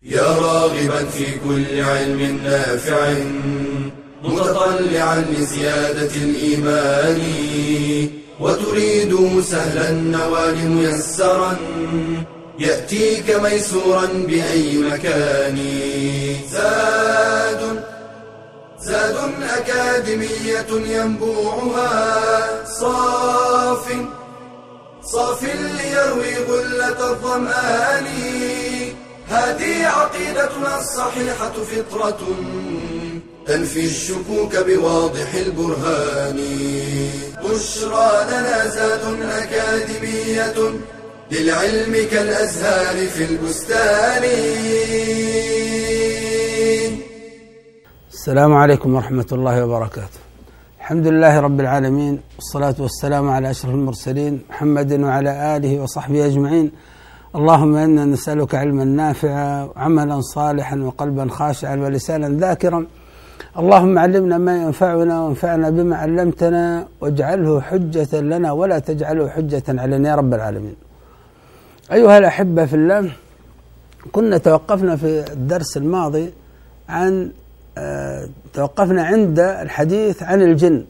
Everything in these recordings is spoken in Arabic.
يا راغبا في كل علم نافع متطلعا لزيادة الإيمان وتريد سهلا النوال ميسرا يأتيك ميسورا بأي مكان. زاد أكاديمية ينبوعها صاف ليروي غلة الظمآن. هذه عقيدتنا الصحيحة فطرة تنفي الشكوك بواضح البرهان. بشرى لنا زاد أكاديمية للعلم كالأزهار في البستان. السلام عليكم ورحمة الله وبركاته. الحمد لله رب العالمين، والصلاة والسلام على أشرف المرسلين محمد وعلى آله وصحبه أجمعين. اللهم إنا نسألك علما نافعا وعملا صالحا وقلبا خاشعا ولسانا ذاكرا. اللهم علمنا ما ينفعنا وانفعنا بما علمتنا واجعله حجة لنا ولا تجعله حجة علينا يا رب العالمين. أيها الأحبة في الله، كنا توقفنا في الدرس الماضي توقفنا عند الحديث عن الجن.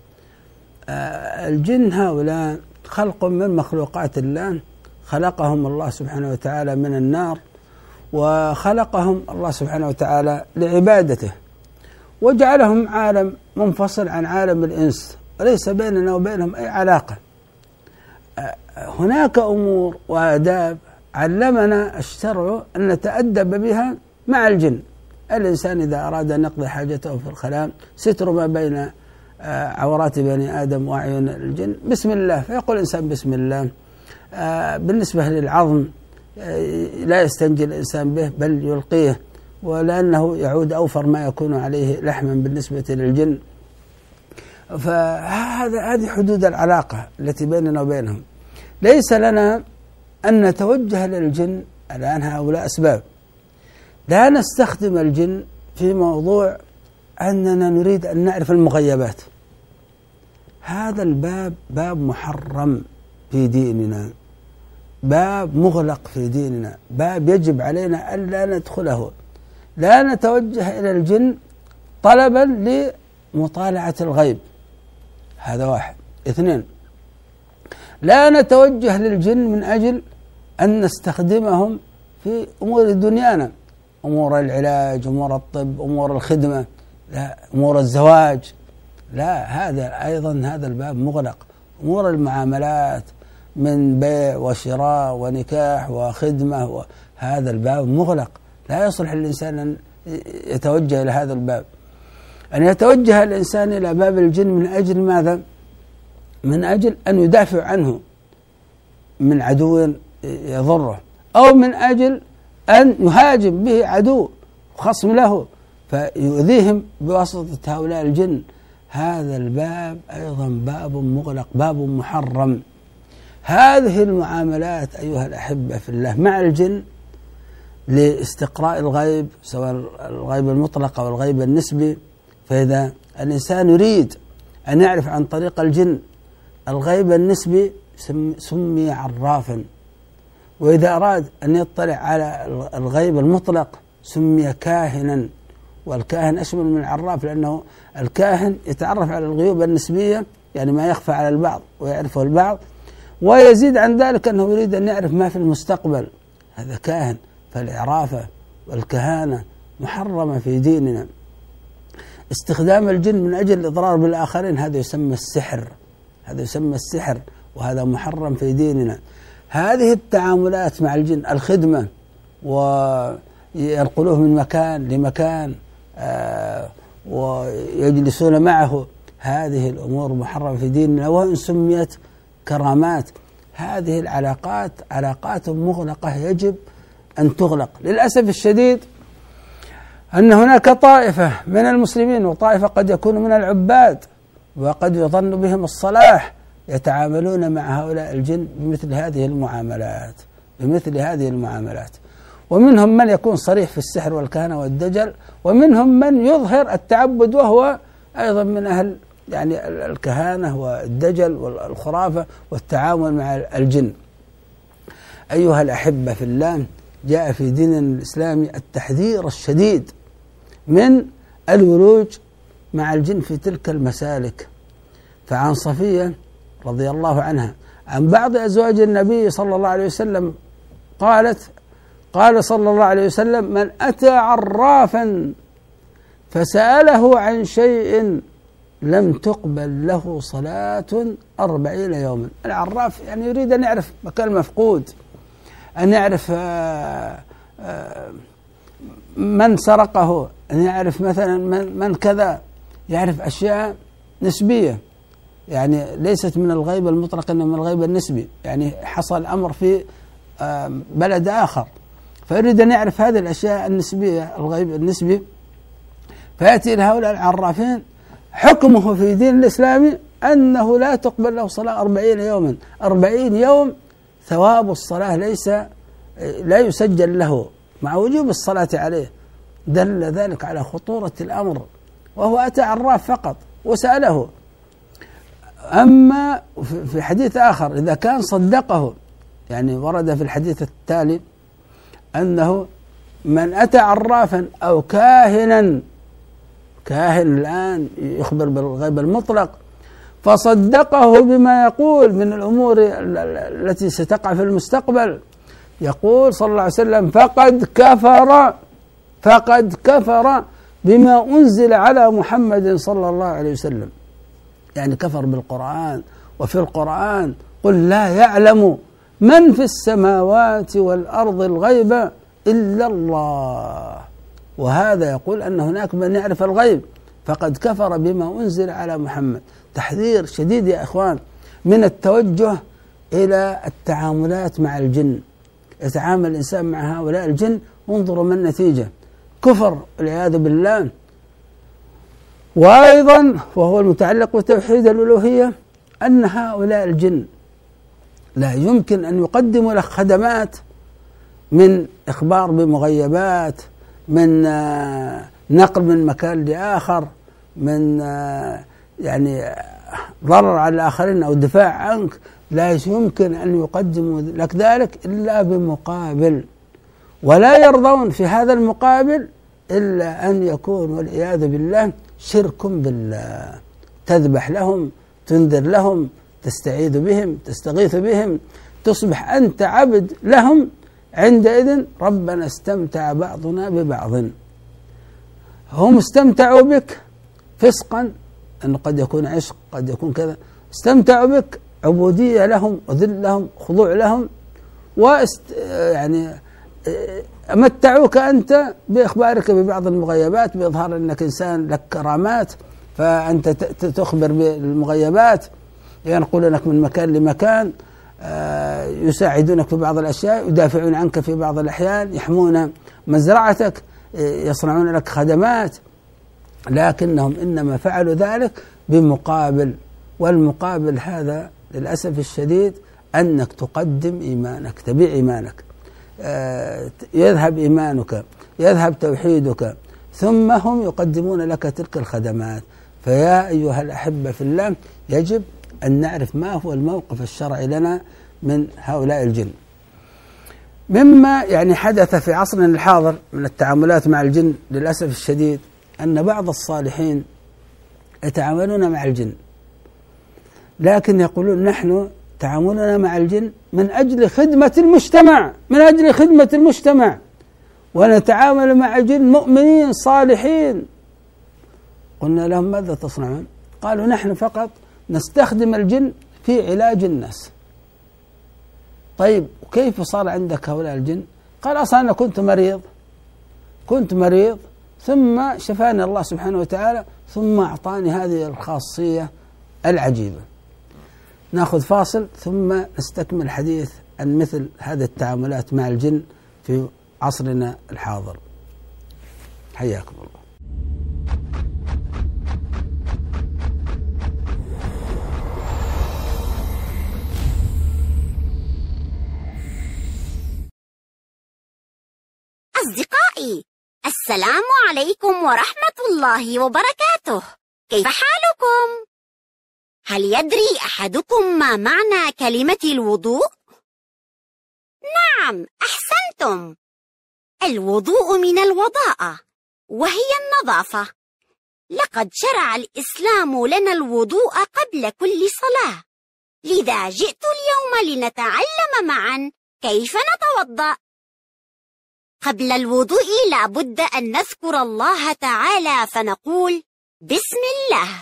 الجن هؤلاء خلق من مخلوقات الله، خلقهم الله سبحانه وتعالى من النار، وخلقهم الله سبحانه وتعالى لعبادته، وجعلهم عالم منفصل عن عالم الإنس، وليس بيننا وبينهم أي علاقة. هناك أمور وآداب علمنا الشرع أن نتأدب بها مع الجن. الإنسان إذا أراد أن يقضي حاجته في الخلاء ستر ما بين عورات بني آدم وأعين الجن بسم الله، فيقول الإنسان بسم الله. بالنسبة للعظم لا يستنجي الإنسان به بل يلقيه، ولأنه يعود أوفر ما يكون عليه لحما بالنسبة للجن. فهذه حدود العلاقة التي بيننا وبينهم. ليس لنا أن نتوجه للجن الآن، هؤلاء أسباب. لا نستخدم الجن في موضوع أننا نريد أن نعرف المغيبات. هذا الباب باب محرم في ديننا، باب مغلق في ديننا، باب يجب علينا أن لا ندخله. لا نتوجه إلى الجن طلبا لمطالعة الغيب، هذا واحد. اثنين، لا نتوجه للجن من أجل أن نستخدمهم في أمور دنيانا، أمور العلاج، أمور الطب، أمور الخدمة، لا، أمور الزواج، لا، هذا الباب مغلق. أمور المعاملات من بيع وشراء ونكاح وخدمة، هذا الباب مغلق، لا يصلح الإنسان أن يتوجه إلى هذا الباب. أن يتوجه الإنسان إلى باب الجن من أجل ماذا؟ من أجل أن يدافع عنه من عدو يضره، أو من أجل أن يهاجم به عدو خصم له فيؤذيهم بواسطة هؤلاء الجن. هذا الباب أيضا باب مغلق، باب محرم. هذه المعاملات أيها الأحبة في الله مع الجن لاستقراء الغيب، سواء الغيب المطلق أو الغيب النسبي. فإذا الإنسان يريد أن يعرف عن طريق الجن الغيب النسبي سمي عرافا، وإذا أراد أن يطلع على الغيب المطلق سمي كاهنا. والكاهن أشمل من العراف، لأنه الكاهن يتعرف على الغيوب النسبية، يعني ما يخفى على البعض ويعرفه البعض، ويزيد عن ذلك أنه يريد أن يعرف ما في المستقبل، هذا كاهن. فالعرافة والكهانة محرمة في ديننا. استخدام الجن من أجل الإضرار بالآخرين هذا يسمى السحر، وهذا محرم في ديننا. هذه التعاملات مع الجن، الخدمة وينقلوه من مكان لمكان ويجلسون معه، هذه الأمور محرمة في ديننا، وإن سميت كرامات. هذه العلاقات علاقات مغلقة يجب أن تغلق. للأسف الشديد أن هناك طائفة من المسلمين وطائفة قد يكون من العباد وقد يظن بهم الصلاح يتعاملون مع هؤلاء الجن بمثل هذه المعاملات. ومنهم من يكون صريح في السحر والكهنة والدجل، ومنهم من يظهر التعبد وهو أيضا من أهل يعني الكهانة والدجل والخرافة والتعامل مع الجن. أيها الأحبة في الله، جاء في ديننا الإسلامي التحذير الشديد من الولوج مع الجن في تلك المسالك. فعن صفية رضي الله عنها عن بعض أزواج النبي صلى الله عليه وسلم قالت: قال صلى الله عليه وسلم: من أتى عرافا فسأله عن شيء لم تقبل له صلاة 40 يوما. العراف يعني يريد أن يعرف مكان مفقود، أن يعرف من سرقه، أن يعرف مثلا من كذا، يعرف أشياء نسبية يعني ليست من الغيب المطلق، إنما من الغيب النسبي، يعني حصل أمر في بلد آخر فيريد أن يعرف هذه الأشياء النسبية، الغيب النسبي، فيأتي إلى هؤلاء العرافين. حكمه في دين الإسلام أنه لا تقبل له صلاة 40 يوما. 40 يوم ثواب الصلاة لا يسجل له مع وجوب الصلاة عليه. دل ذلك على خطورة الأمر، وهو أتى عراف فقط وسأله. أما في حديث آخر إذا كان صدقه، يعني ورد في الحديث التالي أنه من أتى عرافا أو كاهنا، كاهن الآن يخبر بالغيب المطلق، فصدقه بما يقول من الأمور التي ستقع في المستقبل، يقول صلى الله عليه وسلم: فقد كفر بما أنزل على محمد صلى الله عليه وسلم. يعني كفر بالقرآن. وفي القرآن: قل لا يعلم من في السماوات والأرض الغيب إلا الله. وهذا يقول أن هناك من يعرف الغيب. فقد كفر بما أنزل على محمد. تحذير شديد يا إخوان من التوجه إلى التعاملات مع الجن. يتعامل الإنسان مع هؤلاء الجن، انظروا ما النتيجة: كفر والعياذ بالله. وأيضا وهو المتعلق بتوحيد الألوهية، أن هؤلاء الجن لا يمكن أن يقدموا لك خدمات من إخبار بمغيبات، من نقل من مكان لآخر، من يعني ضرر على الآخرين أو الدفاع عنك. لا يمكن أن يقدموا لك ذلك إلا بمقابل، ولا يرضون في هذا المقابل إلا أن يكون والعياذ بالله شرك بالله. تذبح لهم، تنذر لهم، تستعيذ بهم، تستغيث بهم، تصبح أنت عبد لهم. عندئذ ربنا استمتع بعضنا ببعض. هم استمتعوا بك فسقا، أنه قد يكون عشق، قد يكون كذا. استمتعوا بك عبودية لهم وذل لهم، خضوع لهم، يعني متعوك أنت بإخبارك ببعض المغيبات، بإظهار أنك إنسان لك كرامات، فأنت تخبر بالمغيبات، ينقلونك من مكان لمكان، يساعدونك في بعض الأشياء، يدافعون عنك في بعض الأحيان، يحمون مزرعتك، يصنعون لك خدمات. لكنهم إنما فعلوا ذلك بمقابل، والمقابل هذا للأسف الشديد أنك تقدم إيمانك، تبيع إيمانك، يذهب إيمانك، يذهب توحيدك، ثم هم يقدمون لك تلك الخدمات. فيا أيها الأحبة في الله، يجب أن نعرف ما هو الموقف الشرعي لنا من هؤلاء الجن. مما يعني حدث في عصرنا الحاضر من التعاملات مع الجن للأسف الشديد، أن بعض الصالحين يتعاملون مع الجن، لكن يقولون نحن تعاملنا مع الجن من أجل خدمة المجتمع، من أجل خدمة المجتمع، ونتعامل مع جن مؤمنين صالحين. قلنا لهم: ماذا تصنعون؟ قالوا: نحن فقط نستخدم الجن في علاج الناس. طيب وكيف صار عندك هؤلاء الجن؟ قال: أصلا أنا كنت مريض ثم شفاني الله سبحانه وتعالى، ثم أعطاني هذه الخاصية العجيبة. نأخذ فاصل ثم نستكمل الحديث عن مثل هذه التعاملات مع الجن في عصرنا الحاضر. حياكم الله. أصدقائي، السلام عليكم ورحمة الله وبركاته. كيف حالكم؟ هل يدري أحدكم ما معنى كلمة الوضوء؟ نعم، أحسنتم. الوضوء من الوضاءة وهي النظافة. لقد شرع الإسلام لنا الوضوء قبل كل صلاة، لذا جئت اليوم لنتعلم معا كيف نتوضأ. قبل الوضوء لا بد أن نذكر الله تعالى فنقول بسم الله،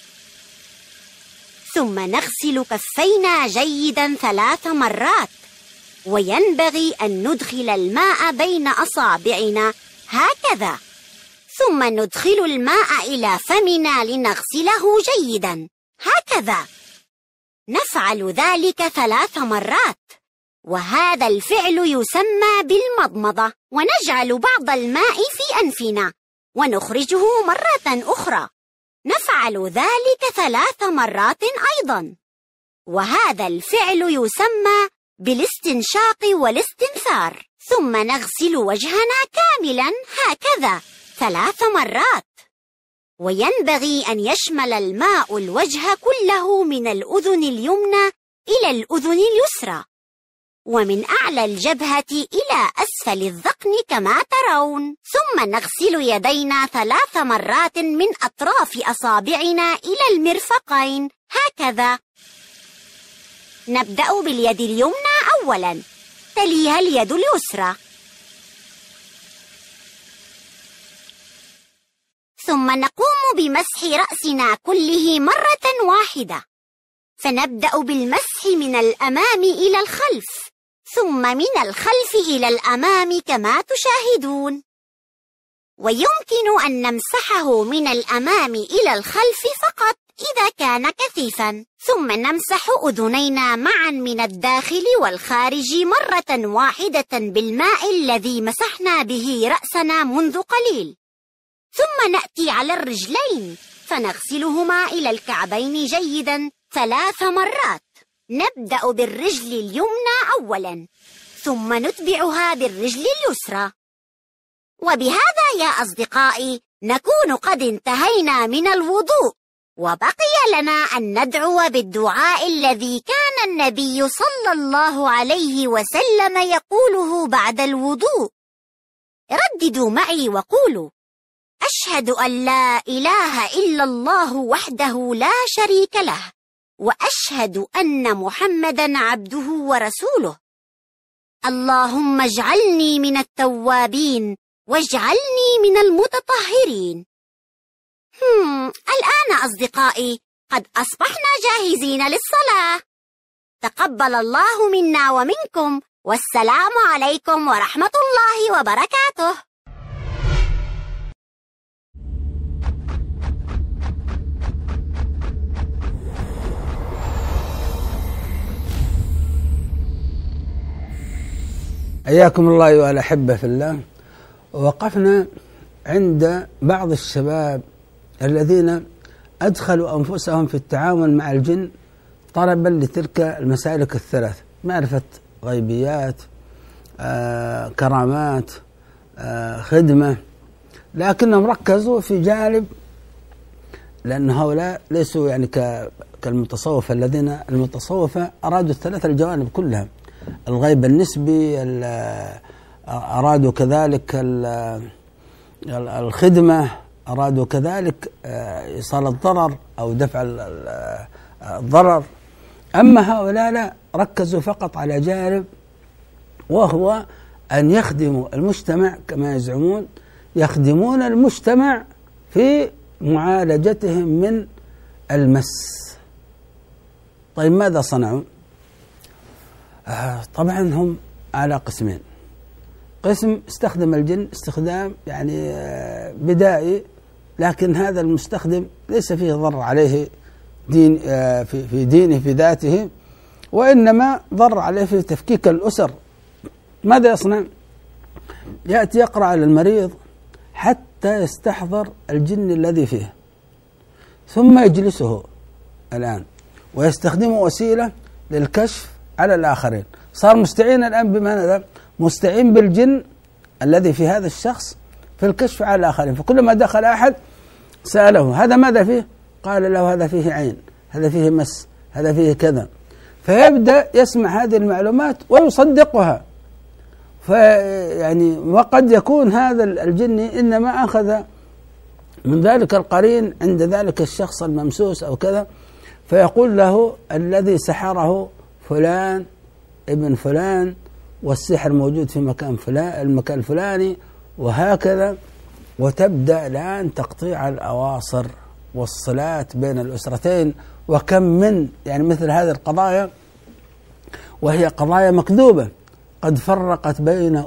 ثم نغسل كفينا جيدا 3 مرات، وينبغي أن ندخل الماء بين أصابعنا هكذا، ثم ندخل الماء إلى فمنا لنغسله جيدا هكذا. نفعل ذلك 3 مرات، وهذا الفعل يسمى بالمضمضة، ونجعل بعض الماء في أنفنا ونخرجه مرة أخرى. نفعل ذلك 3 مرات أيضا، وهذا الفعل يسمى بالاستنشاق والاستنثار. ثم نغسل وجهنا كاملا هكذا 3 مرات، وينبغي أن يشمل الماء الوجه كله من الأذن اليمنى إلى الأذن اليسرى، ومن أعلى الجبهة إلى أسفل الذقن كما ترون. ثم نغسل يدينا 3 مرات من أطراف أصابعنا إلى المرفقين هكذا. نبدأ باليد اليمنى أولا، تليها اليد اليسرى، ثم نقوم بمسح رأسنا كله مرة واحدة. فنبدأ بالمسح من الأمام إلى الخلف، ثم من الخلف إلى الأمام كما تشاهدون. ويمكن أن نمسحه من الأمام إلى الخلف فقط إذا كان كثيفا، ثم نمسح أذنينا معا من الداخل والخارج مرة واحدة بالماء الذي مسحنا به رأسنا منذ قليل. ثم نأتي على الرجلين فنغسلهما إلى الكعبين جيدا 3 مرات. نبدأ بالرجل اليمنى أولا، ثم نتبعها بالرجل اليسرى. وبهذا يا أصدقائي نكون قد انتهينا من الوضوء، وبقي لنا أن ندعو بالدعاء الذي كان النبي صلى الله عليه وسلم يقوله بعد الوضوء. رددوا معي وقولوا: أشهد أن لا إله إلا الله وحده لا شريك له، وأشهد أن محمدًا عبده ورسوله. اللهم اجعلني من التوابين واجعلني من المتطهرين. الآن أصدقائي قد أصبحنا جاهزين للصلاة. تقبل الله منا ومنكم، والسلام عليكم ورحمة الله وبركاته. حياكم الله أيها الأحبة في الله. وقفنا عند بعض الشباب الذين أدخلوا أنفسهم في التعامل مع الجن طلبا لتلك المسالك الثلاث: معرفة غيبيات، كرامات، خدمة، لكنهم ركزوا في جانب، لأن هؤلاء ليسوا يعني كالمتصوفة الذين المتصوفة أرادوا الثلاث الجوانب كلها: الغيب النسبي، أرادوا كذلك الخدمة، أرادوا كذلك إيصال الضرر أو دفع الضرر. أما هؤلاء لا، ركزوا فقط على جانب، وهو أن يخدموا المجتمع كما يزعمون، يخدمون المجتمع في معالجتهم من المس. طيب ماذا صنعوا؟ طبعا هم على قسمين: قسم استخدم الجن استخدام يعني بدائي، لكن هذا المستخدم ليس فيه ضرر عليه في دينه في ذاته، وإنما ضرر عليه في تفكيك الأسر. ماذا يصنع؟ يأتي يقرأ على المريض حتى يستحضر الجن الذي فيه، ثم يجلسه الآن ويستخدم وسيلة للكشف على الآخرين. صار مستعين الآن بماذا؟ مستعين بالجن الذي في هذا الشخص في الكشف على الآخرين. فكلما دخل أحد سأله: هذا ماذا فيه؟ قال له: هذا فيه عين، هذا فيه مس، هذا فيه كذا. فيبدأ يسمع هذه المعلومات ويصدقها، فيعني وقد يكون هذا الجني إنما أخذ من ذلك القرين عند ذلك الشخص الممسوس أو كذا، فيقول له الذي سحره فلان ابن فلان، والسحر موجود في مكان فلان المكان الفلاني، وهكذا. وتبدأ الآن تقطيع الأواصر والصلات بين الأسرتين. وكم من يعني مثل هذه القضايا وهي قضايا مكذوبة قد فرقت بين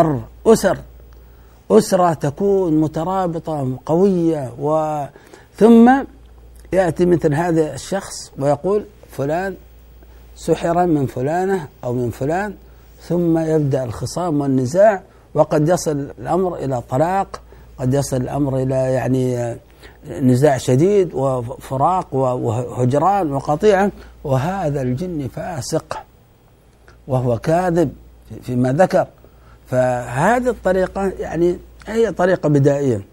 أسرة تكون مترابطة قوية، ثم يأتي مثل هذا الشخص ويقول فلان سحر من فلانة أو من فلان، ثم يبدأ الخصام والنزاع، وقد يصل الأمر إلى طلاق، قد يصل الأمر إلى يعني نزاع شديد وفراق وهجران وقطيعة. وهذا الجن فاسق وهو كاذب فيما ذكر. فهذه الطريقة يعني هي طريقة بدائية.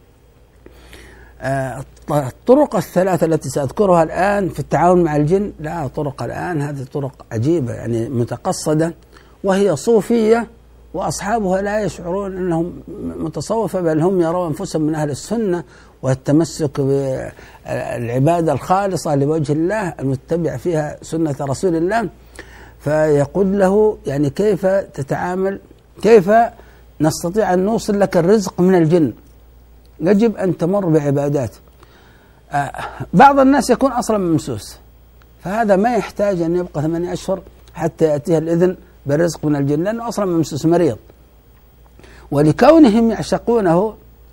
الطرق الثلاثة التي سأذكرها الآن في التعاون مع الجن لا طرق الآن، هذه طرق عجيبة يعني متقصدة، وهي صوفية، وأصحابها لا يشعرون أنهم متصوفة، بل هم يرون أنفسهم من أهل السنة والتمسك بالعبادة الخالصة لوجه الله المتبع فيها سنة رسول الله. فيقول له يعني كيف تتعامل، كيف نستطيع أن نوصل لك الرزق من الجن؟ يجب أن تمر بعبادات. بعض الناس يكون أصلا ممسوس، فهذا ما يحتاج أن يبقى 8 أشهر حتى يأتيه الإذن بالرزق من الجن، لأنه أصلا ممسوس مريض. ولكونهم يعشقونه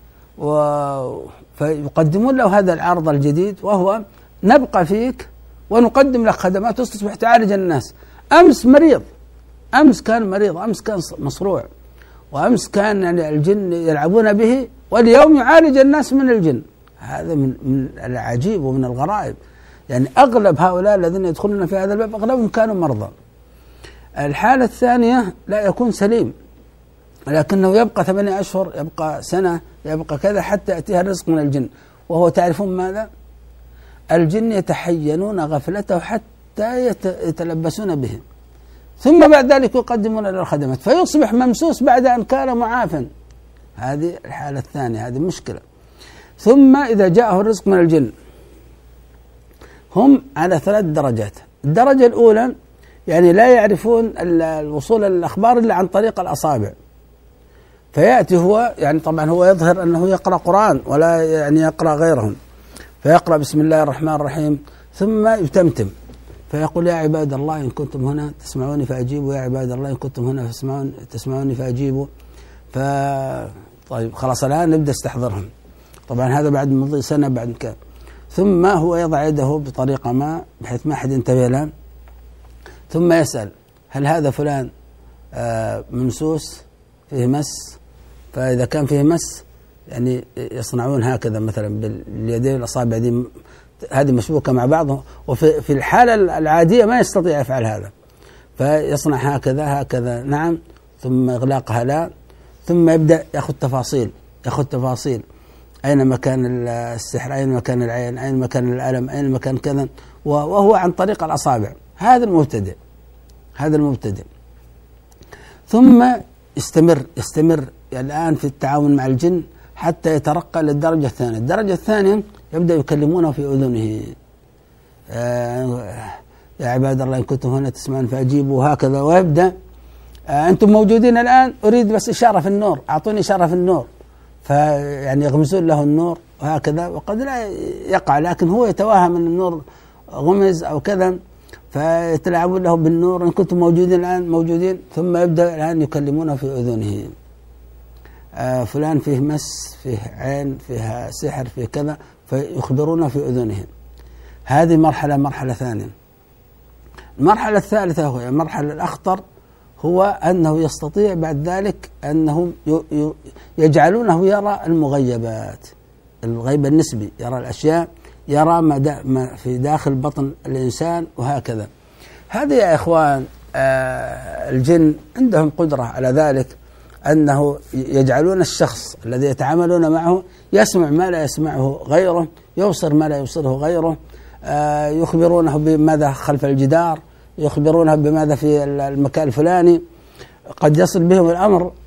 فيقدمون له هذا العرض الجديد، وهو نبقى فيك ونقدم لك خدمات تصبح تعالج الناس. أمس مريض، أمس كان مريض، أمس كان مصروع، وأمس كان يعني الجن يلعبون به، واليوم يعالج الناس من الجن. هذا من العجيب ومن الغرائب. يعني أغلب هؤلاء الذين يدخلون في هذا الباب أغلبهم كانوا مرضى. الحالة الثانية لا يكون سليم، لكنه يبقى 8 أشهر، يبقى سنة، يبقى كذا حتى يأتيها الرزق من الجن. وهو تعرفون ماذا؟ الجن يتحينون غفلته حتى يتلبسون به، ثم بعد ذلك يقدمون له الخدمات، فيصبح ممسوس بعد أن كان معافا. هذه الحالة الثانية، هذه مشكلة. ثم إذا جاءه الرزق من الجن هم على 3 درجات. الدرجة الأولى يعني لا يعرفون الوصول للأخبار إلا عن طريق الأصابع، فيأتي هو يعني طبعا هو يظهر أنه يقرأ قرآن ولا يعني يقرأ غيرهم، فيقرأ بسم الله الرحمن الرحيم ثم يتمتم، فيقول يا عباد الله إن كنتم هنا تسمعوني فأجيبوا، يا عباد الله إن كنتم هنا تسمعوني فأجيبوا. طيب خلاص الآن نبدأ استحضرهم. طبعا هذا بعد مضي سنة بعد كذا. ثم هو يضع يده بطريقة ما بحيث ما أحد ينتبه له، ثم يسأل هل هذا فلان ممسوس فيه مس؟ فإذا كان فيه مس يعني يصنعون هكذا مثلا باليدين الأصابع دي هذه مشبوكة مع بعض، وفي الحالة العادية ما يستطيع يفعل هذا، فيصنع هكذا نعم، ثم إغلاقها لا، ثم يبدأ يأخذ تفاصيل أين مكان السحر، أين مكان العين، أين مكان الألم، أين مكان كذا، وهو عن طريق الأصابع. هذا المبتدئ. ثم يستمر الآن في التعاون مع الجن حتى يترقى للدرجة الثانية. الدرجة الثانية يبدأ يكلمونه في أذنه، يا عباد الله إن كنتم هنا تسمعون فأجيبوا، هكذا. ويبدأ أنتم موجودين الآن، أريد بس إشارة في النور، أعطوني إشارة في النور، فيعني يغمزون له النور وهكذا. وقد لا يقع، لكن هو يتوهم أن النور غمز أو كذا، فيتلاعبون له بالنور، إن كنتم موجودين الآن موجودين. ثم يبدأ الآن يكلمونه في أذنه، فلان فيه مس، فيه عين، فيه سحر، فيه كذا، فيخبرونه في أذنه. هذه مرحلة ثانية. المرحلة الثالثة هو المرحلة الأخطر، هو أنه يستطيع بعد ذلك أنهم يجعلونه يرى المغيبات، الغيب النسبي، يرى الأشياء، يرى ما في داخل بطن الإنسان وهكذا. هذه يا إخوان الجن عندهم قدرة على ذلك، أنه يجعلون الشخص الذي يتعاملون معه يسمع ما لا يسمعه غيره، يبصر ما لا يبصره غيره، يخبرونه بماذا خلف الجدار، يخبرونه بماذا في المكان الفلاني. قد يصل بهم الأمر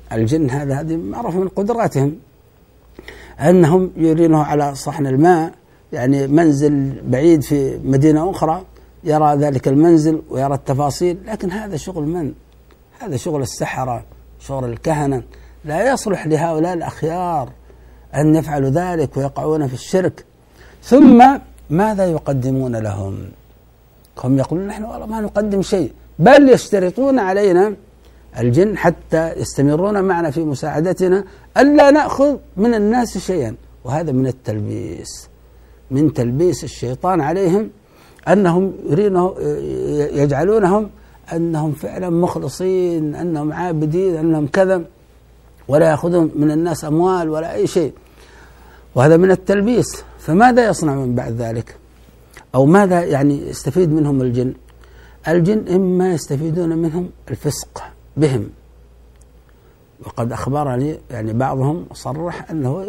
الجن هذه معروف من قدراتهم، أنهم يرينه على صحن الماء، يعني منزل بعيد في مدينة أخرى يرى ذلك المنزل ويرى التفاصيل، لكن هذا شغل من؟ هذا شغل السحرة، شغل الكهنة، لا يصلح لهؤلاء الأخيار أن يفعلوا ذلك ويقعون في الشرك. ثم ماذا يقدمون لهم؟ هم يقولون نحن والله ما نقدم شيء، بل يشترطون علينا الجن حتى يستمرون معنا في مساعدتنا ألا نأخذ من الناس شيئا، وهذا من التلبيس، من تلبيس الشيطان عليهم، أنهم يجعلونهم أنهم فعلا مخلصين، أنهم عابدين، أنهم كذا، ولا يأخذون من الناس أموال ولا أي شيء، وهذا من التلبيس. فماذا يصنعون بعد ذلك؟ أو ماذا يعني يستفيد منهم الجن؟ الجن إما يستفيدون منهم الفسق بهم، وقد أخبرني يعني بعضهم صرح أنه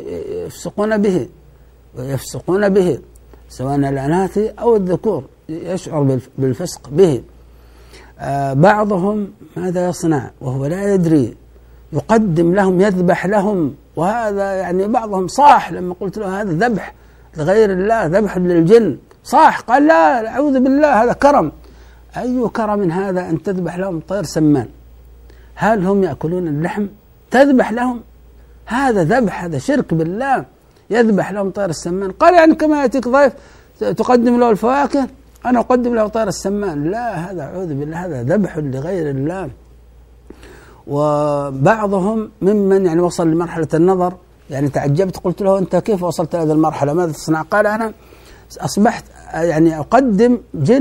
يفسقون به سواء الأناث أو الذكور، يشعر بالفسق به. بعضهم ماذا يصنع وهو لا يدري؟ يقدم لهم، يذبح لهم، وهذا يعني بعضهم صاح لما قلت له هذا ذبح لغير الله، ذبح للجن، صاح قال لا أعوذ بالله هذا كرم. أي كرم هذا أن تذبح لهم طير سمان؟ هل هم يأكلون اللحم؟ تذبح لهم؟ هذا ذبح، هذا شرك بالله، يذبح لهم طير السمان. قال يعني كما يأتيك ضيف تقدم له الفواكه أنا أقدم له طير السمان؟ لا، هذا أعوذ بالله هذا ذبح لغير الله. وبعضهم ممن يعني وصل لمرحلة النظر، يعني تعجبت قلت له أنت كيف وصلت إلى هذه المرحلة، ماذا تصنع؟ قال أنا أصبحت يعني أقدم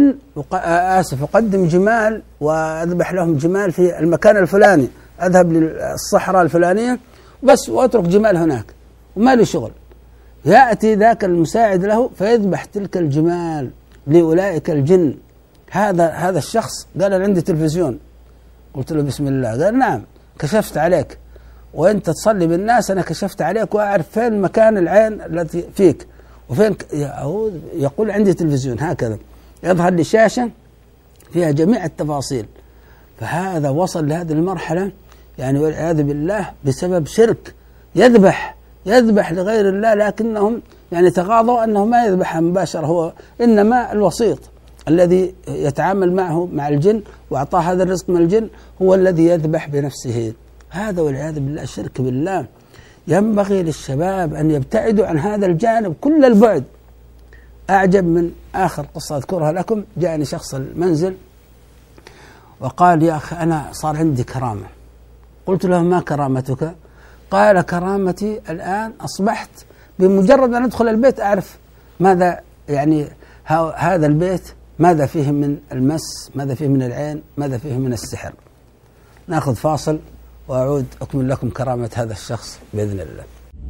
أقدم جمال وأذبح لهم جمال في المكان الفلاني، أذهب للصحراء الفلانية بس وأترك جمال هناك وما لي شغل. يأتي ذاك المساعد له فيذبح تلك الجمال لأولئك الجن. هذا الشخص قال أنا عندي تلفزيون، قلت له بسم الله، قال نعم، كشفت عليك وأنت تصلي بالناس، أنا كشفت عليك وأعرف فين مكان العين التي فيك وفين يقول عندي تلفزيون، هكذا يظهر لي شاشة فيها جميع التفاصيل. فهذا وصل لهذه المرحلة يعني والعياذ بالله بسبب شرك، يذبح لغير الله، لكنهم يعني تغاضوا أنه ما يذبحها مباشرة، هو إنما الوسيط الذي يتعامل معه مع الجن وأعطاه هذا الرزق من الجن هو الذي يذبح بنفسه. هذا والعياذ بالله شرك بالله. ينبغي للشباب أن يبتعدوا عن هذا الجانب كل البعد. أعجب من آخر قصة أذكرها لكم، جاءني شخص المنزل وقال يا أخي أنا صار عندي كرامة. قلت له ما كرامتك؟ قال كرامتي الآن أصبحت بمجرد أن أدخل البيت أعرف ماذا يعني هذا البيت ماذا فيه من المس، ماذا فيه من العين، ماذا فيه من السحر. نأخذ فاصل وأعود أكمل لكم كرامة هذا الشخص بإذن الله.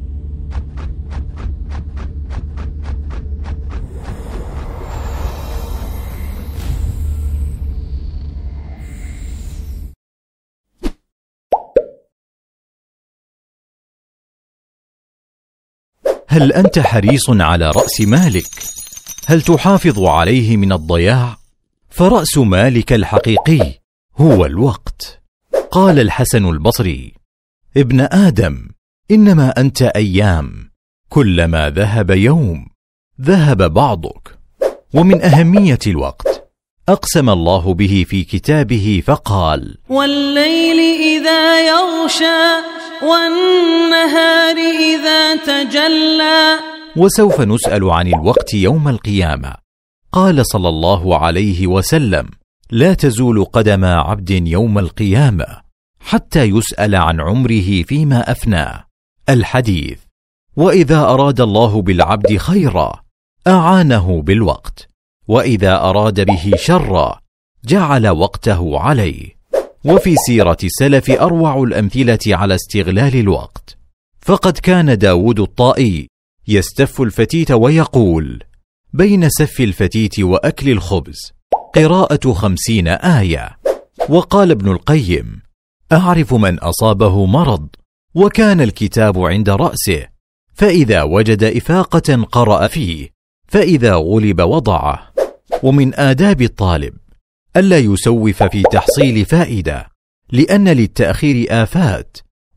هل أنت حريص على رأس مالك؟ هل تحافظ عليه من الضياع؟ فرأس مالك الحقيقي هو الوقت. قال الحسن البصري: ابن آدم، إنما أنت أيام، كلما ذهب يوم ذهب بعضك. ومن أهمية الوقت أقسم الله به في كتابه فقال: والليل إذا يغشى والنهار إذا تجلى. وسوف نسأل عن الوقت يوم القيامة. قال صلى الله عليه وسلم: لا تزول قدم عبد يوم القيامة حتى يسأل عن عمره فيما أفناه. الحديث. وإذا أراد الله بالعبد خيرا أعانه بالوقت، وإذا أراد به شرا جعل وقته عليه. وفي سيرة السلف أروع الأمثلة على استغلال الوقت، فقد كان داود الطائي يستف الفتيت ويقول: بين سف الفتيت وأكل الخبز قراءة 50 آية. وقال ابن القيم: أعرف من أصابه مرض وكان الكتاب عند رأسه، فإذا وجد إفاقة قرأ فيه، فإذا غلب وضعه. ومن آداب الطالب ألا يسوف في تحصيل فائدة، لأن للتأخير آفات،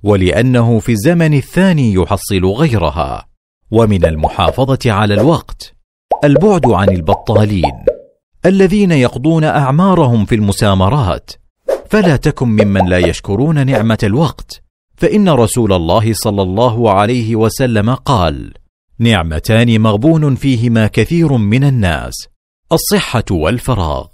ولأنه في الزمن الثاني يحصل غيرها. ومن المحافظة على الوقت البعد عن البطالين الذين يقضون أعمارهم في المسامرات، فلا تكن ممن لا يشكرون نعمة الوقت، فإن رسول الله صلى الله عليه وسلم قال: نعمتان مغبون فيهما كثير من الناس، الصحة والفراغ.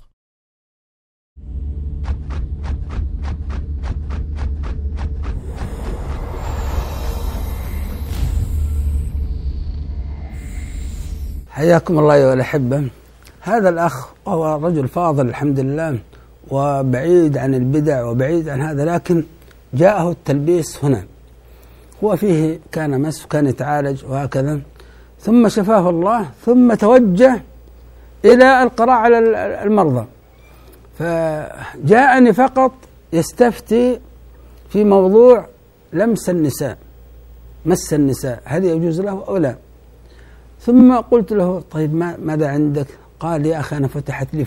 حياكم الله أيها الأحبة. هذا الأخ وهو رجل فاضل الحمد لله، وبعيد عن البدع وبعيد عن هذا، لكن جاءه التلبيس هنا. هو فيه كان مس وكان يتعالج وهكذا، ثم شفاه الله، ثم توجه إلى القراءة على المرضى، فجاءني فقط يستفتي في موضوع لمس النساء، مس النساء، هل يجوز له أو لا؟ ثم قلت له: طيب ماذا عندك؟ قال: يا أخي أنا فتحت لي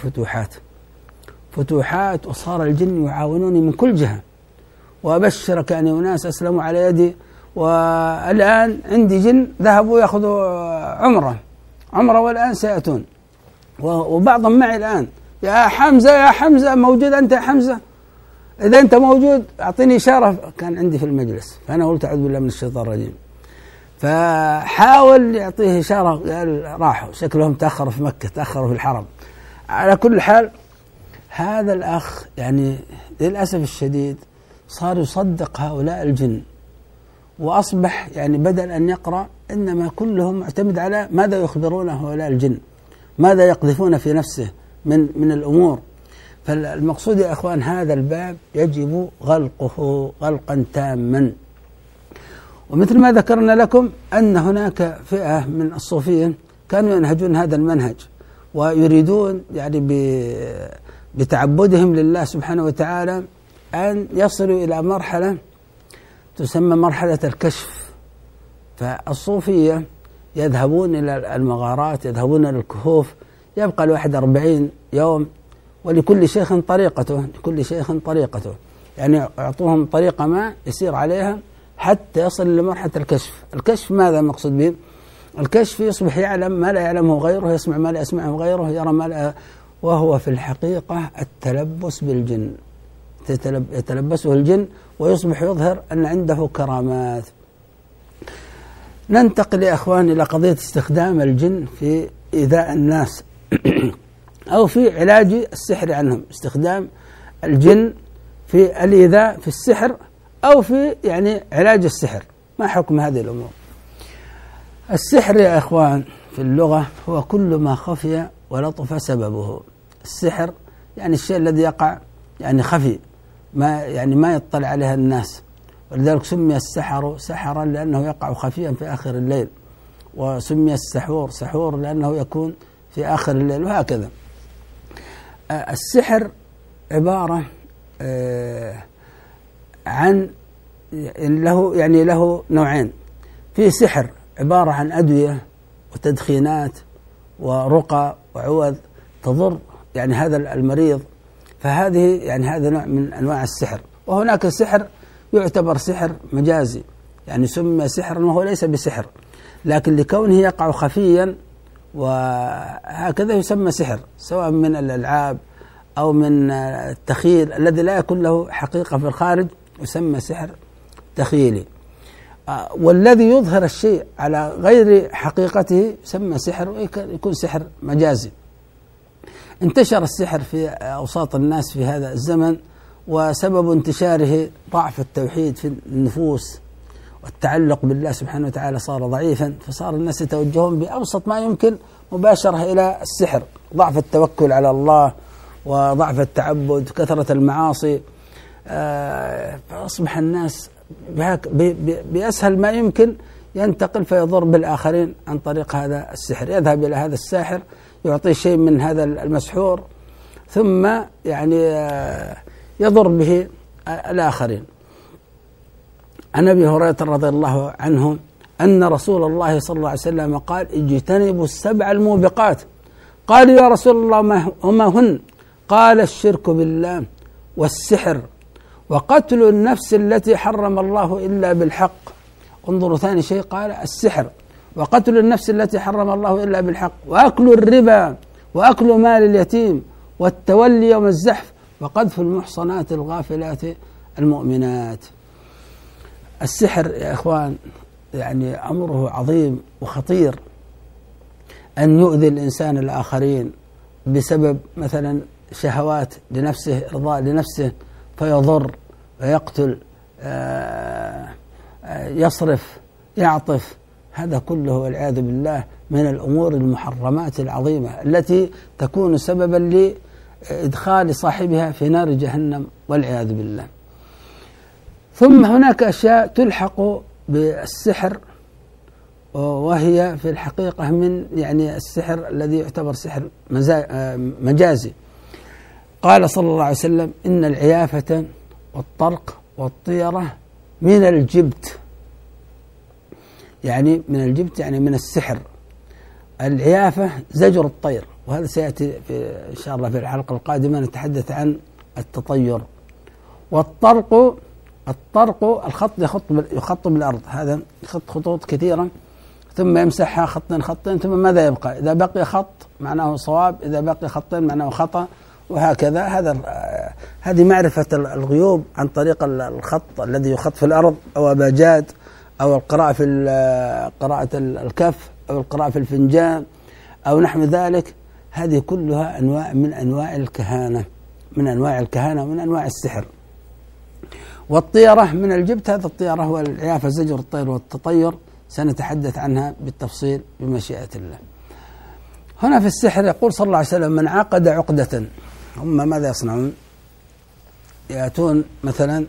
فتوحات وصار الجن يعاونوني من كل جهة، وأبشرك أن أناس أسلموا على يدي، والآن عندي جن ذهبوا يأخذوا عمرة والآن سيأتون، وبعضهم معي الآن. يا حمزة موجود أنت يا حمزة؟ إذا أنت موجود أعطيني إشارة. كان عندي في المجلس، فأنا قلت: أعوذ بالله من الشيطان الرجيم. فحاول يعطيه إشارة، قال راحوا، شكلهم تأخروا في مكة، تأخروا في الحرم. على كل حال هذا الأخ يعني للأسف الشديد صار يصدق هؤلاء الجن، وأصبح يعني بدل أن يقرأ إنما كلهم معتمد على ماذا يخبرون هؤلاء الجن، ماذا يقذفون في نفسه من الأمور. فالمقصود يا أخوان هذا الباب يجب غلقه غلقا تاما. ومثل ما ذكرنا لكم أن هناك فئة من الصوفية كانوا ينهجون هذا المنهج، ويريدون يعني بتعبدهم لله سبحانه وتعالى أن يصلوا إلى مرحلة تسمى مرحلة الكشف. فالصوفية يذهبون إلى المغارات، يذهبون إلى الكهوف، يبقى الواحد 40 يوم، ولكل شيخ طريقته، لكل شيخ طريقته، يعني يعطوهم طريقة ما يسير عليها حتى يصل لمرحلة الكشف. الكشف ماذا مقصود به؟ الكشف يصبح يعلم ما لا يعلمه غيره، يسمع ما لا يسمعه غيره، يرى ما لا، وهو في الحقيقة التلبس بالجن، يتلبسه الجن ويصبح يظهر أن عنده كرامات. ننتقل يا أخوان إلى قضية استخدام الجن في إيذاء الناس أو في علاج السحر عنهم، استخدام الجن في الإيذاء في السحر أو في يعني علاج السحر. ما حكم هذه الأمور؟ السحر يا إخوان في اللغة هو كل ما خفي ولطف سببه. السحر يعني الشيء الذي يقع يعني خفي، ما يطلع عليها الناس، ولذلك سمي السحر سحرا لأنه يقع خفيا في آخر الليل، وسمي السحور سحور لأنه يكون في آخر الليل، وهكذا. السحر عبارة عن له نوعين. في سحر عبارة عن أدوية وتدخينات ورقى وعوذ تضر يعني هذا المريض، فهذه يعني هذا نوع من أنواع السحر. وهناك سحر يعتبر سحر مجازي، يعني سمي سحرا وهو ليس بسحر، لكن لكونه يقع خفيا وهكذا يسمى سحر، سواء من الألعاب أو من التخيل الذي لا يكون له حقيقة في الخارج يسمى سحر تخيلي. والذي يظهر الشيء على غير حقيقته يسمى سحر، ويكون سحر مجازي. انتشر السحر في أوساط الناس في هذا الزمن، وسبب انتشاره ضعف التوحيد في النفوس، والتعلق بالله سبحانه وتعالى صار ضعيفا، فصار الناس يتوجهون بأبسط ما يمكن مباشرة إلى السحر. ضعف التوكل على الله وضعف التعبد، كثرة المعاصي، فأصبح الناس بأسهل ما يمكن ينتقل فيضر بالآخرين عن طريق هذا السحر. يذهب إلى هذا الساحر يعطيه شيء من هذا المسحور، ثم يعني يضر به الآخرين. عن أبي هريرة رضي الله عنه أن رسول الله صلى الله عليه وسلم قال: اجتنبوا السبع الموبقات. قالوا: يا رسول الله وما هن؟ قال: الشرك بالله والسحر وقتل النفس التي حرم الله إلا بالحق. انظروا ثاني شيء قال السحر، وقتل النفس التي حرم الله إلا بالحق، وأكل الربا، وأكل مال اليتيم، والتولي يوم الزحف، وقذف المحصنات الغافلات المؤمنات. السحر يا إخوان يعني أمره عظيم وخطير، أن يؤذي الإنسان الآخرين بسبب مثلا شهوات لنفسه، إرضاء لنفسه، فيضر ويقتل، يصرف، يعطف. هذا كله والعياذ بالله من الأمور المحرمات العظيمة التي تكون سببا لإدخال صاحبها في نار جهنم والعياذ بالله. ثم هناك أشياء تلحق بالسحر، وهي في الحقيقة من يعني السحر الذي يعتبر سحر مجازي. قال صلى الله عليه وسلم: إن العيافة والطرق والطيرة من الجبت. يعني من الجبت يعني من السحر. العيافة زجر الطير، وهذا سيأتي إن شاء الله في الحلقة القادمة نتحدث عن التطير. والطرق الخط يخط بالأرض، هذا يخط خطوط كثيرة ثم يمسحها خطين ثم ماذا يبقى؟ إذا بقي خط معناه صواب، إذا بقي خطين معناه خطأ، وهكذا. هذه معرفة الغيوب عن طريق الخط الذي يخط في الأرض، أو أباجاد، أو القراءة في قراءة الكف، أو القراءة في الفنجان، أو نحو ذلك. هذه كلها أنواع من أنواع الكهانة، ومن أنواع السحر. والطيرة من الجبت، هذا الطيرة هو العيافة زجر الطير والتطير، سنتحدث عنها بالتفصيل بمشيئة الله. هنا في السحر يقول صلى الله عليه وسلم: من عقد عقدة. هم ماذا يصنعون؟ يأتون مثلا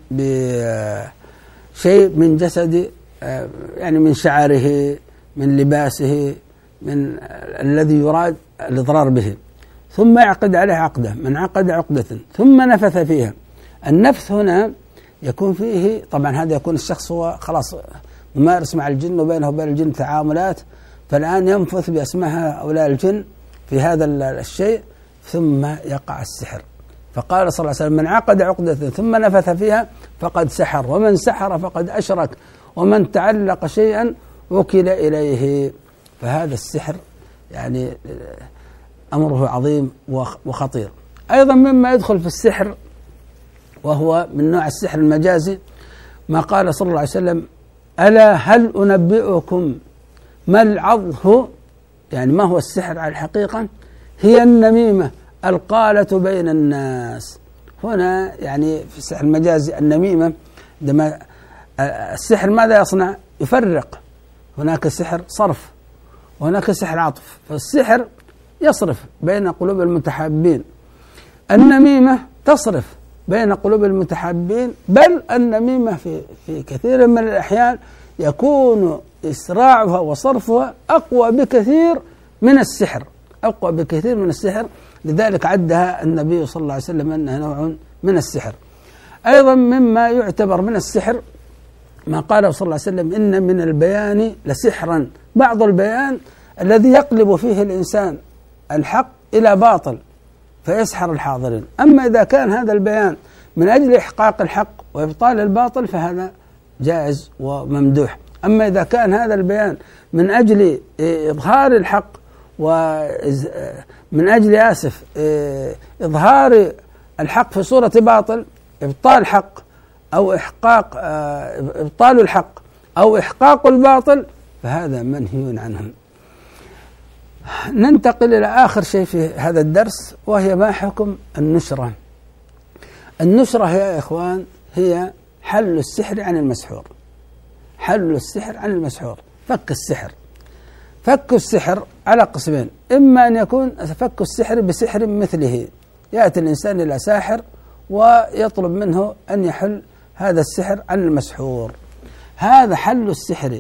بشيء من جسد، يعني من شعره، من لباسه، من الذي يراد الإضرار به، ثم يعقد عليه عقدة. من عقد عقدة ثم نفث فيها. النفث هنا يكون فيه طبعا هذا يكون الشخص هو خلاص ممارس مع الجن وبينه وبين الجن تعاملات، فالآن ينفث بأسماء هؤلاء الجن في هذا الشيء ثم يقع السحر. فقال صلى الله عليه وسلم: من عقد عقدة ثم نفث فيها فقد سحر، ومن سحر فقد أشرك، ومن تعلق شيئا وكل إليه. فهذا السحر يعني أمره عظيم وخطير. أيضا مما يدخل في السحر وهو من نوع السحر المجازي ما قال صلى الله عليه وسلم: ألا هل أنبئكم ما العضه؟ يعني ما هو السحر على الحقيقة؟ هي النميمة القالة بين الناس. هنا يعني في السحر المجازي النميمة، عندما السحر ماذا يصنع؟ يفرق. هناك سحر صرف وهناك سحر عطف. فالسحر يصرف بين قلوب المتحابين، النميمة تصرف بين قلوب المتحابين، بل النميمة في كثير من الأحيان يكون إسراعها وصرفها أقوى بكثير من السحر، لذلك عدها النبي صلى الله عليه وسلم أنها نوع من السحر. أيضا مما يعتبر من السحر ما قاله صلى الله عليه وسلم: إن من البيان لسحرا. بعض البيان الذي يقلب فيه الإنسان الحق إلى باطل فيسحر الحاضرين. أما إذا كان هذا البيان من أجل إحقاق الحق وإبطال الباطل فهذا جائز وممدوح. أما إذا كان هذا البيان من أجل إظهار الحق ومن أجل إظهار الحق في صورة باطل، إبطال حق أو إحقاق إبطال الحق أو إحقاق الباطل، فهذا منهي عنه. ننتقل إلى آخر شيء في هذا الدرس، وهي ما حكم النشرة. النشرة يا إخوان هي حل السحر عن المسحور. فك السحر على قسمين: إما أن يكون فك السحر بسحر مثله، يأتي الإنسان إلى ساحر ويطلب منه أن يحل هذا السحر عن المسحور. هذا حل السحر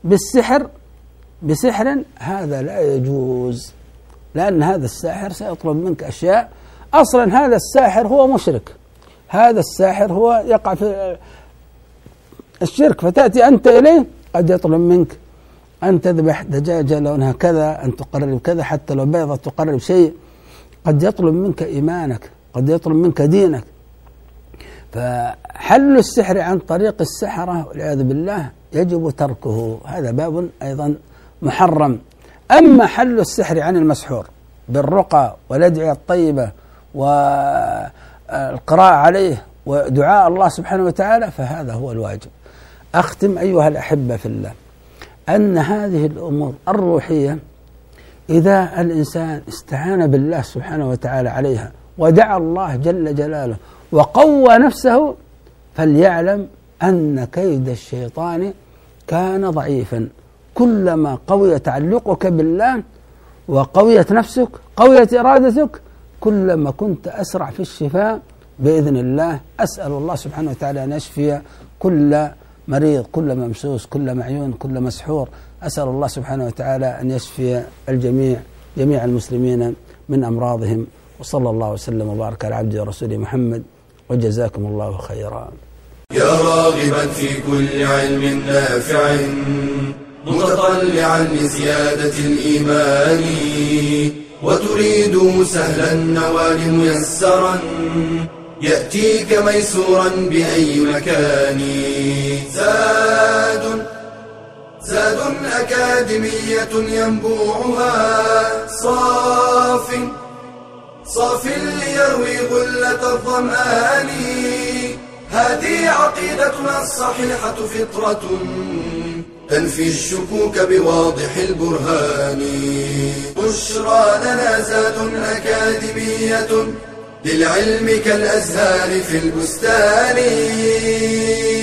بسحر هذا لا يجوز، لأن هذا الساحر سيطلب منك أشياء. أصلا هذا الساحر هو مشرك، هذا الساحر هو يقع في الشرك، فتأتي أنت إليه قد يطلب منك أن تذبح دجاجة لونها كذا، أن تقرب كذا، حتى لو بيضة تقرب شيء، قد يطلب منك إيمانك، قد يطلب منك دينك. فحل السحر عن طريق السحرة والعياذ بالله يجب تركه، هذا باب أيضا محرم. أما حل السحر عن المسحور بالرقى والأدعية الطيبة والقراءة عليه ودعاء الله سبحانه وتعالى فهذا هو الواجب. أختم أيها الأحبة في الله أن هذه الأمور الروحية إذا الإنسان استعان بالله سبحانه وتعالى عليها ودعا الله جل جلاله وقوى نفسه فليعلم أن كيد الشيطان كان ضعيفا. كلما قوي تعلقك بالله وقويت نفسك قويت إرادتك كلما كنت أسرع في الشفاء بإذن الله. أسأل الله سبحانه وتعالى أن يشفي كل مريض، كل ممسوس، كل معيون، كل مسحور. أسأل الله سبحانه وتعالى أن يشفي الجميع، جميع المسلمين من أمراضهم. وصلى الله وسلم وبارك على عبده ورسوله محمد، وجزاكم الله خيرا. يا راغبا في كل علم نافع متطلعا لزيادة الإيمان وتريد سهلا النوال ميسرا يأتيك ميسورا بأي مكان. زاد أكاديمية ينبوعها صاف ليروي غلة الظمآن. هذه عقيدتنا الصحيحة فطرة تنفي الشكوك بواضح البرهان. بشرى لنا زاد أكاديمية للعلم كالأزهار في البستان.